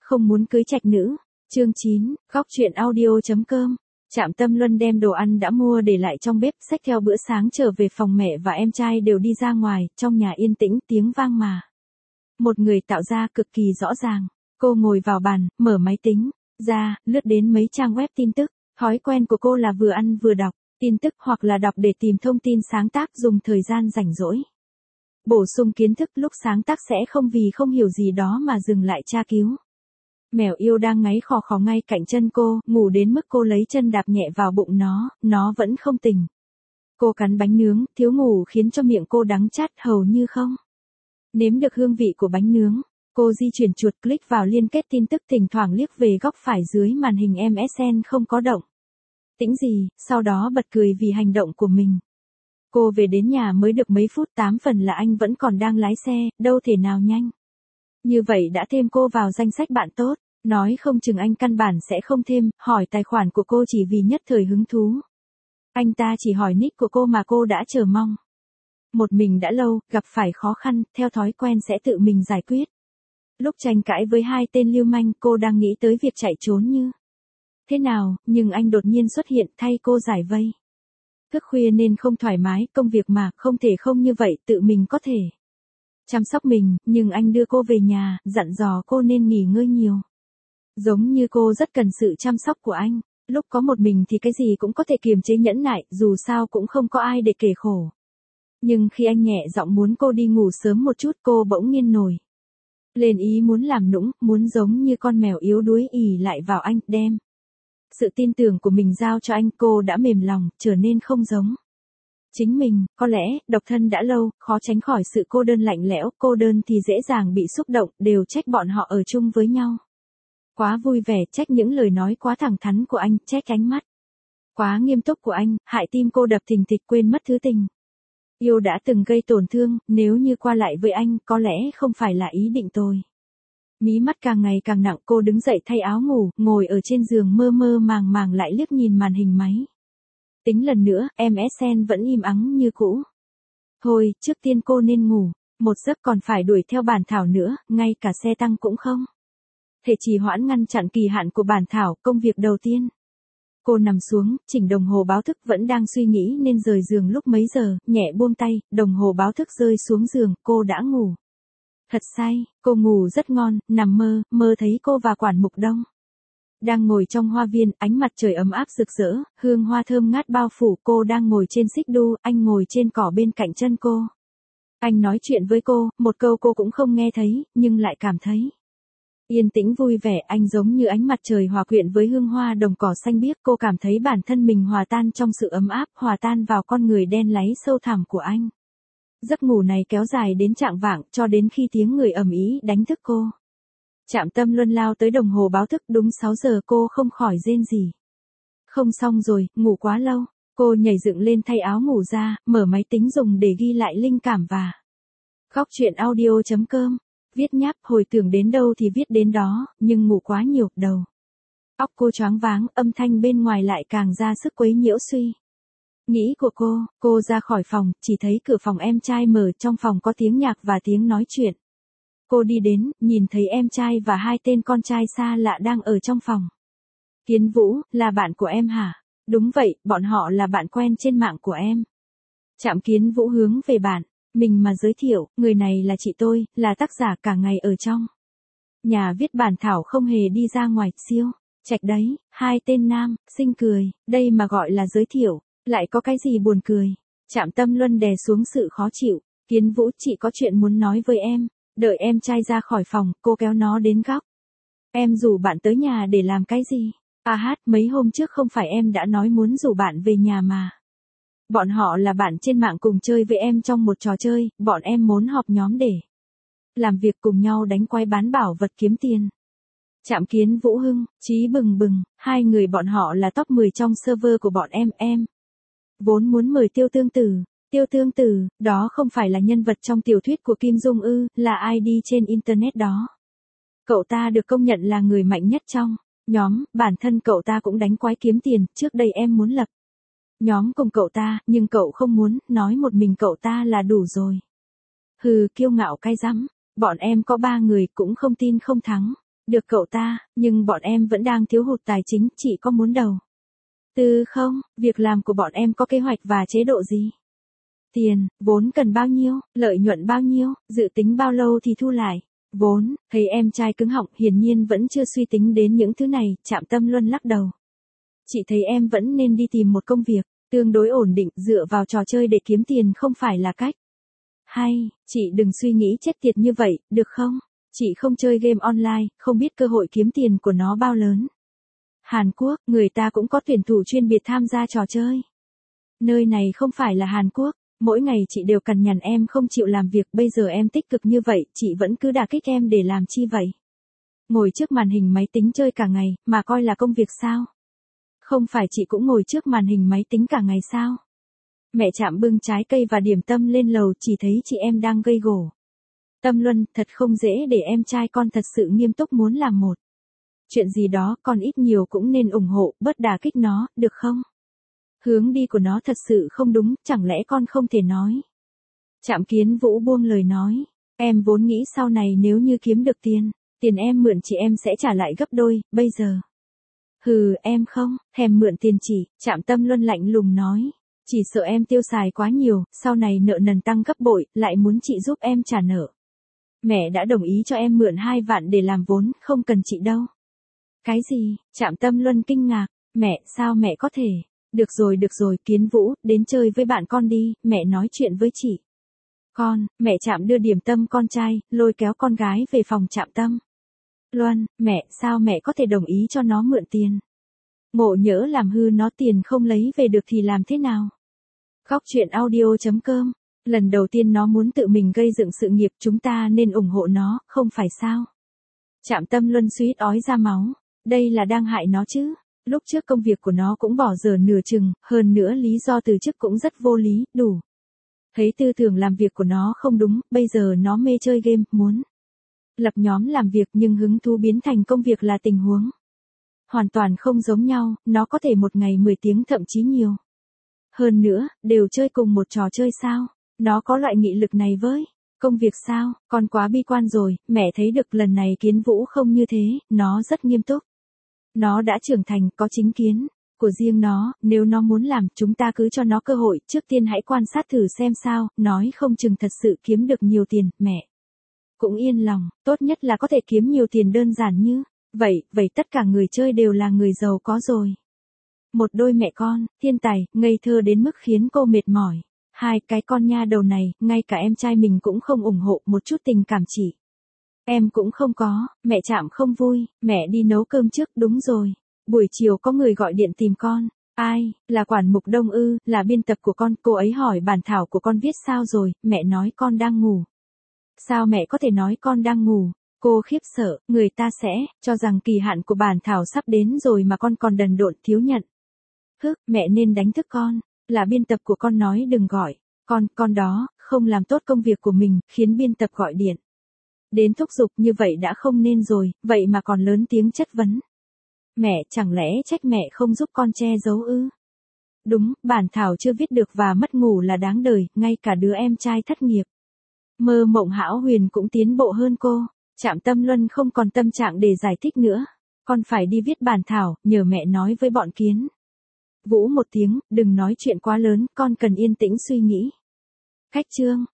không muốn cưới trạch nữ. Chương 9, góc truyện audio.com. Trạm Tâm Luân đem đồ ăn đã mua để lại trong bếp, xách theo bữa sáng trở về phòng mẹ và em trai đều đi ra ngoài, trong nhà yên tĩnh tiếng vang mà một người tạo ra cực kỳ rõ ràng. Cô ngồi vào bàn, mở máy tính ra, lướt đến mấy trang web tin tức. Thói quen của cô là vừa ăn vừa đọc tin tức hoặc là đọc để tìm thông tin sáng tác, dùng thời gian rảnh rỗi bổ sung kiến thức, lúc sáng tác sẽ không vì không hiểu gì đó mà dừng lại tra cứu. Mèo yêu đang ngáy khò khò ngay cạnh chân cô, ngủ đến mức cô lấy chân đạp nhẹ vào bụng nó vẫn không tỉnh. Cô cắn bánh nướng, thiếu ngủ khiến cho miệng cô đắng chát hầu như không nếm được hương vị của bánh nướng. Cô di chuyển chuột click vào liên kết tin tức, thỉnh thoảng liếc về góc phải dưới màn hình MSN không có động tĩnh gì, sau đó bật cười vì hành động của mình. Cô về đến nhà mới được mấy phút, 8 phần là anh vẫn còn đang lái xe, đâu thể nào nhanh như vậy đã thêm cô vào danh sách bạn tốt. Nói không chừng anh căn bản sẽ không thêm, hỏi tài khoản của cô chỉ vì nhất thời hứng thú. Anh ta chỉ hỏi nick của cô mà cô đã chờ mong. Một mình đã lâu, gặp phải khó khăn, theo thói quen sẽ tự mình giải quyết. Lúc tranh cãi với hai tên lưu manh, cô đang nghĩ tới việc chạy trốn như thế nào, nhưng anh đột nhiên xuất hiện thay cô giải vây. Thức khuya nên không thoải mái, công việc mà, không thể không như vậy, tự mình có thể chăm sóc mình, nhưng anh đưa cô về nhà, dặn dò cô nên nghỉ ngơi nhiều. Giống như cô rất cần sự chăm sóc của anh. Lúc có một mình thì cái gì cũng có thể kiềm chế nhẫn nại, dù sao cũng không có ai để kể khổ. Nhưng khi anh nhẹ giọng muốn cô đi ngủ sớm một chút, cô bỗng nhiên nổi lên ý muốn làm nũng, muốn giống như con mèo yếu đuối ỉ lại vào anh, đem sự tin tưởng của mình giao cho anh. Cô đã mềm lòng, trở nên không giống chính mình. Có lẽ, độc thân đã lâu, khó tránh khỏi sự cô đơn lạnh lẽo. Cô đơn thì dễ dàng bị xúc động, đều trách bọn họ ở chung với nhau quá vui vẻ, trách những lời nói quá thẳng thắn của anh, trách ánh mắt quá nghiêm túc của anh, hại tim cô đập thình thịch, quên mất thứ tình yêu đã từng gây tổn thương. Nếu như qua lại với anh, có lẽ không phải là ý định tôi. Mí mắt càng ngày càng nặng, cô đứng dậy thay áo ngủ, ngồi ở trên giường mơ mơ màng màng lại liếc nhìn màn hình máy tính lần nữa. MSN vẫn im ắng như cũ. Thôi, trước tiên cô nên ngủ, một giấc còn phải đuổi theo bản thảo nữa, ngay cả xe tăng cũng không thể trì hoãn, ngăn chặn kỳ hạn của bản thảo. Công việc đầu tiên, cô nằm xuống, chỉnh đồng hồ báo thức, vẫn đang suy nghĩ nên rời giường lúc mấy giờ, nhẹ buông tay, đồng hồ báo thức rơi xuống giường, cô đã ngủ thật say. Cô ngủ rất ngon, nằm mơ thấy cô và Quản Mục Đông đang ngồi trong hoa viên, ánh mặt trời ấm áp rực rỡ, hương hoa thơm ngát bao phủ. Cô đang ngồi trên xích đu, anh ngồi trên cỏ bên cạnh chân cô. Anh nói chuyện với cô, một câu cô cũng không nghe thấy, nhưng lại cảm thấy yên tĩnh vui vẻ. Anh giống như ánh mặt trời hòa quyện với hương hoa đồng cỏ xanh biếc. Cô cảm thấy bản thân mình hòa tan trong sự ấm áp, hòa tan vào con người đen láy sâu thẳm của anh. Giấc ngủ này kéo dài đến chạng vạng, cho đến khi tiếng người ầm ĩ đánh thức cô. Trạm Tâm Luân lao tới đồng hồ báo thức, đúng 6 giờ. Cô không khỏi rên rỉ. Không xong rồi, ngủ quá lâu. Cô nhảy dựng lên thay áo ngủ ra, mở máy tính dùng để ghi lại linh cảm và góc truyện audio.com. Viết nháp, hồi tưởng đến đâu thì viết đến đó, nhưng ngủ quá nhiều, đầu óc cô choáng váng, âm thanh bên ngoài lại càng ra sức quấy nhiễu suy nghĩ của cô ra khỏi phòng, chỉ thấy cửa phòng em trai mở, trong phòng có tiếng nhạc và tiếng nói chuyện. Cô đi đến, nhìn thấy em trai và hai tên con trai xa lạ đang ở trong phòng. Kiến Vũ, là bạn của em hả? Đúng vậy, bọn họ là bạn quen trên mạng của em. Trạm Kiến Vũ hướng về bạn mình mà giới thiệu, người này là chị tôi, là tác giả cả ngày ở trong nhà viết bản thảo, không hề đi ra ngoài, siêu trạch đấy. Hai tên nam sinh cười, đây mà gọi là giới thiệu, lại có cái gì buồn cười. Trạm Tâm Luân đè xuống sự khó chịu. Kiến Vũ, chị có chuyện muốn nói với em. Đợi em trai ra khỏi phòng, cô kéo nó đến góc. Em rủ bạn tới nhà để làm cái gì? Mấy hôm trước không phải em đã nói muốn rủ bạn về nhà mà. Bọn họ là bạn trên mạng cùng chơi với em trong một trò chơi, bọn em muốn họp nhóm để làm việc cùng nhau đánh quái bán bảo vật kiếm tiền. Trạm Kiến Vũ hưng chí bừng bừng, hai người bọn họ là top 10 trong server của bọn em vốn muốn mời Tiêu Tương Tử. Tiêu Tương Tử, đó không phải là nhân vật trong tiểu thuyết của Kim Dung ư? Là ai đi trên internet đó? Cậu ta được công nhận là người mạnh nhất trong nhóm, bản thân cậu ta cũng đánh quái kiếm tiền. Trước đây em muốn lập nhóm cùng cậu ta, nhưng cậu không muốn, nói một mình cậu ta là đủ rồi. Hừ, kiêu ngạo cay rắm. Bọn em có 3 người, cũng không tin không thắng. Được cậu ta, nhưng bọn em vẫn đang thiếu hụt tài chính, chị có muốn đầu tư không? Việc làm của bọn em có kế hoạch và chế độ gì? Tiền, vốn cần bao nhiêu, lợi nhuận bao nhiêu, dự tính bao lâu thì thu lại? Vốn, thấy em trai cứng họng, hiển nhiên vẫn chưa suy tính đến những thứ này, Trạm Tâm Luân lắc đầu. Chị thấy em vẫn nên đi tìm một công việc tương đối ổn định, dựa vào trò chơi để kiếm tiền không phải là cách hay, chị đừng suy nghĩ chết tiệt như vậy, được không? Chị không chơi game online, không biết cơ hội kiếm tiền của nó bao lớn. Hàn Quốc, người ta cũng có tuyển thủ chuyên biệt tham gia trò chơi. Nơi này không phải là Hàn Quốc, mỗi ngày chị đều cằn nhằn em không chịu làm việc, bây giờ em tích cực như vậy, chị vẫn cứ đả kích em để làm chi vậy? Ngồi trước màn hình máy tính chơi cả ngày, mà coi là công việc sao? Không phải chị cũng ngồi trước màn hình máy tính cả ngày sao? Mẹ Trạm bưng trái cây và điểm tâm lên lầu, chỉ thấy chị em đang gây gổ. Tâm Luân, thật không dễ để em trai con thật sự nghiêm túc muốn làm một chuyện gì đó, con ít nhiều cũng nên ủng hộ, bớt đả kích nó, được không? Hướng đi của nó thật sự không đúng, chẳng lẽ con không thể nói? Trạm Kiến Vũ buông lời nói, em vốn nghĩ sau này nếu như kiếm được tiền em mượn chị em sẽ trả lại gấp đôi, bây giờ. Hừ, em không thèm mượn tiền chị, Trạm Tâm Luân lạnh lùng nói. Chỉ sợ em tiêu xài quá nhiều, sau này nợ nần tăng gấp bội, lại muốn chị giúp em trả nợ. Mẹ đã đồng ý cho em mượn 2 vạn để làm vốn, không cần chị đâu. Cái gì? Trạm Tâm Luân kinh ngạc. Mẹ, sao mẹ có thể? Được rồi, Kiến Vũ, đến chơi với bạn con đi, mẹ nói chuyện với chị. Mẹ Trạm đưa điểm tâm con trai, lôi kéo con gái về phòng Trạm Tâm Luân, mẹ, sao mẹ có thể đồng ý cho nó mượn tiền? Ngộ nhỡ làm hư nó, tiền không lấy về được thì làm thế nào? Góc truyện audio.com. Lần đầu tiên nó muốn tự mình gây dựng sự nghiệp, chúng ta nên ủng hộ nó, không phải sao? Trạm Tâm Luân suýt ói ra máu. Đây là đang hại nó chứ. Lúc trước công việc của nó cũng bỏ dở nửa chừng, hơn nữa lý do từ chức cũng rất vô lý, đủ. Thấy tư tưởng làm việc của nó không đúng, bây giờ nó mê chơi game, muốn lập nhóm làm việc nhưng hứng thú biến thành công việc là tình huống hoàn toàn không giống nhau, nó có thể một ngày 10 tiếng thậm chí nhiều. Hơn nữa, đều chơi cùng một trò chơi sao? Nó có loại nghị lực này với công việc sao? Con quá bi quan rồi, mẹ thấy được lần này Kiến Vũ không như thế, nó rất nghiêm túc. Nó đã trưởng thành, có chính kiến của riêng nó, nếu nó muốn làm, chúng ta cứ cho nó cơ hội, trước tiên hãy quan sát thử xem sao, nói không chừng thật sự kiếm được nhiều tiền, mẹ cũng yên lòng, tốt nhất là có thể kiếm nhiều tiền đơn giản như vậy tất cả người chơi đều là người giàu có rồi. Một đôi mẹ con, thiên tài, ngây thơ đến mức khiến cô mệt mỏi. Hai cái con nha đầu này, ngay cả em trai mình cũng không ủng hộ một chút tình cảm chỉ. Em cũng không có, mẹ Trạm không vui, mẹ đi nấu cơm trước, đúng rồi. Buổi chiều có người gọi điện tìm con. Ai, là quản mục Đông ư, là biên tập của con, cô ấy hỏi bản thảo của con viết sao rồi, mẹ nói con đang ngủ. Sao mẹ có thể nói con đang ngủ? Cô khiếp sợ, người ta sẽ cho rằng kỳ hạn của bản thảo sắp đến rồi mà con còn đần độn thiếu nhận. Mẹ nên đánh thức con, là biên tập của con nói đừng gọi, con đó, không làm tốt công việc của mình, khiến biên tập gọi điện. Đến thúc giục như vậy đã không nên rồi, vậy mà còn lớn tiếng chất vấn. Mẹ, chẳng lẽ trách mẹ không giúp con che giấu ư? Đúng, bản thảo chưa viết được và mất ngủ là đáng đời, ngay cả đứa em trai thất nghiệp. Mơ Mộng Hão Huyền cũng tiến bộ hơn cô. Trạm Tâm Luân không còn tâm trạng để giải thích nữa. Con phải đi viết bản thảo, nhờ mẹ nói với bọn Kiến Vũ một tiếng, đừng nói chuyện quá lớn, con cần yên tĩnh suy nghĩ. Cách chương.